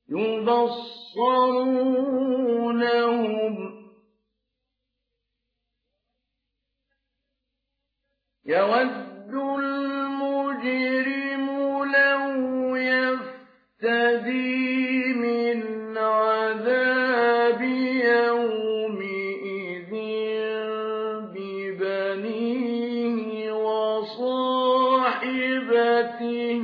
يُبَصَّرُونَهُمْ يَوَدُّ الْمُجْرِمُ لَوْ يَفْتَدِي مِنْ عَذَابِ يَوْمِئِذٍ بِبَنِيهِ وَصَاحِبَتِهِ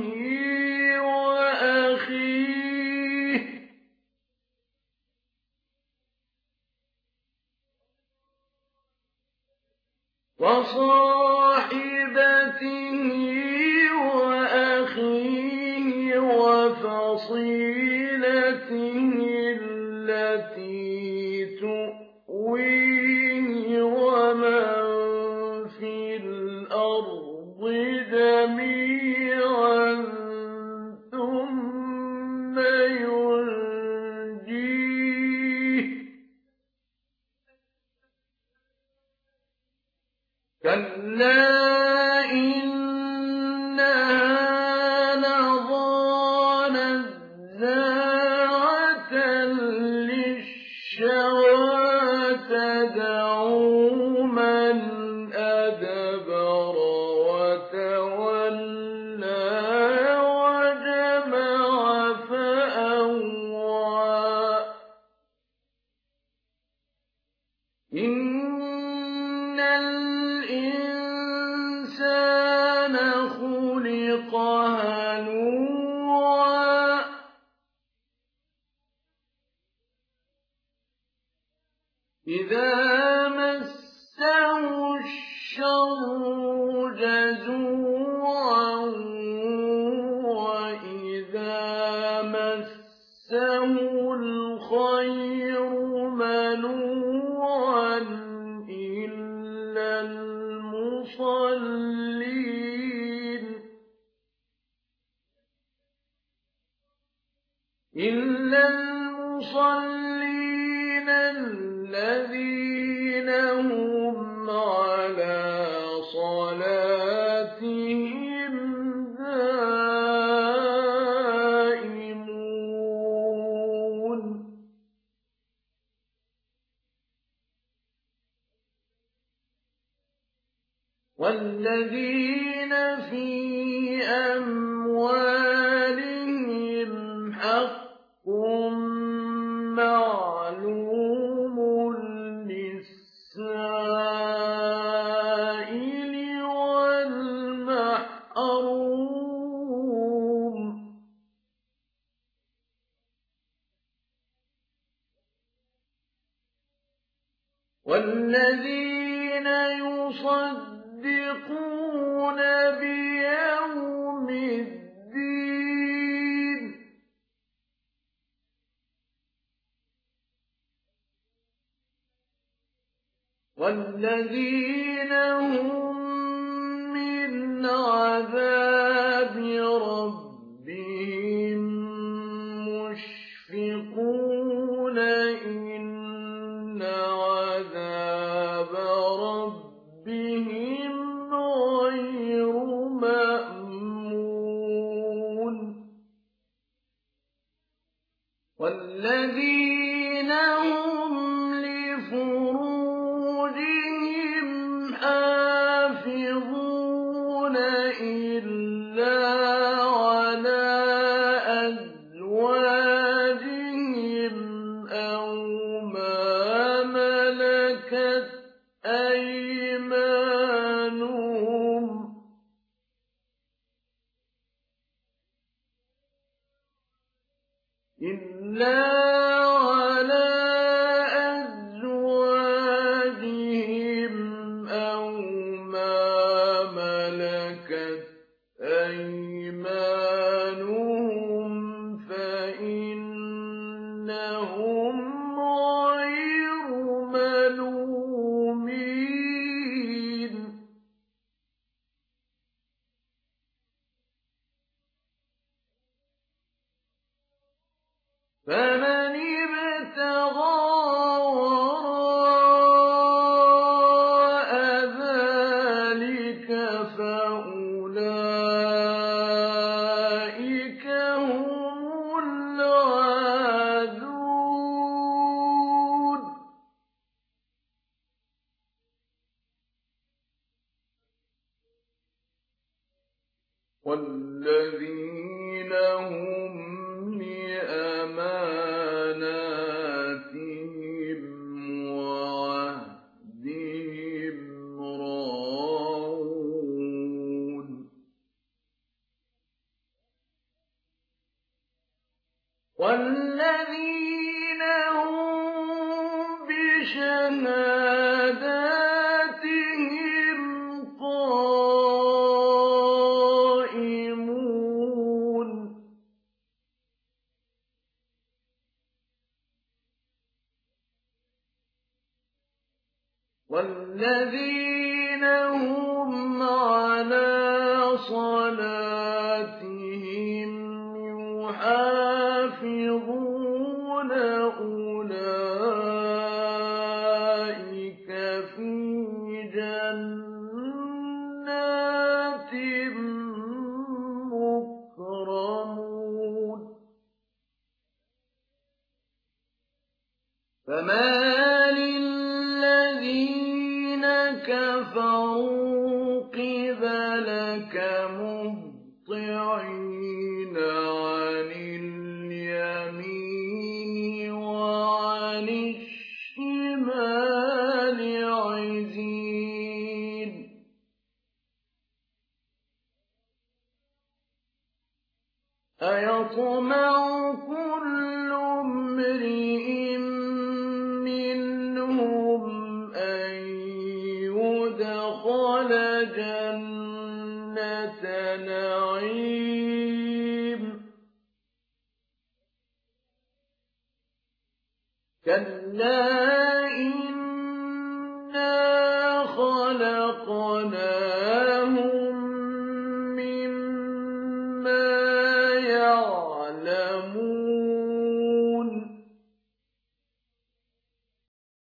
وَأَخِيهِ وَفَصِيلَتِهِ الَّتِي تُؤْوِيهِ وَمَن فِي الْأَرْضِ جَمِيعًا ثُمَّ يُنجِيهِ كَلَّا إِنَّهَا لَظَىٰ نَزَّاعَةً لِّلشَّوَىٰ تَدْعُو مَنْ أَدْبَرَ وَتَوَلَّىٰ وَجَمَعَ فَأَوْعَىٰ إِنَّ الْإِنسَانَ خُلِقَ هَلُوعًا إِذَا مَسَّهُ الشَّرُّ جَزُوعًا وَإِذَا مَسَّهُ الْخَيْرُ مَنُوعًا إِلَّا الْمُصَلِّينَ الَّذِينَ هُمْ عَلَىٰ صَلَاتِهِمْ دَائِمُونَ وَالَّذِينَ فِي أَمْوَالِهِمْ حَقٌّ مَّعْلُومٌ لِّلسَّائِلِ وَالْمَحْرُومِ وَالَّذِينَ يُصَدِّقُونَ بِيَوْمِ الدِّينِ وَالَّذِينَ هُم مِّنْ عَذَابِ رَبِّهِم مُّشْفِقُونَ إِنَّ عَذَابَ رَبِّهِمْ غَيْرُ مَأْمُونٍ وَالَّذِينَ هُمْ لِفُرُوجِهِمْ حَافِظُونَ إِلَّا عَلَىٰ أَزْوَاجِهِمْ أَوْ مَا مَلَكَتْ أَيْمَانُهُمْ إِلَّا عَلَىٰ أَزْوَاجِهِمْ أَوْ مَا مَلَكَتْ أَيْمَانُهُمْ فَإِنَّهُمْ غَيْرُ مَلُومِينَ فَمَنِ ابْتَغَىٰ وَرَاءَ ذَٰلِكَ فَأُولَٰئِكَ هُمُ الْعَادُونَ والذين هم لأماناتهم وعهدهم راعون والذين هم بشهاداتهم قائمون والذين هم على صلاتهم يحافظون أولئك في جنات مكرمون فما للذين كفروا قبلك مهطعين عن اليمين وعن الشمال عزين أيطمع كل امرئ منهم أن يدخل جنة نعيم كلا إنا خلقناهم مما يعلمون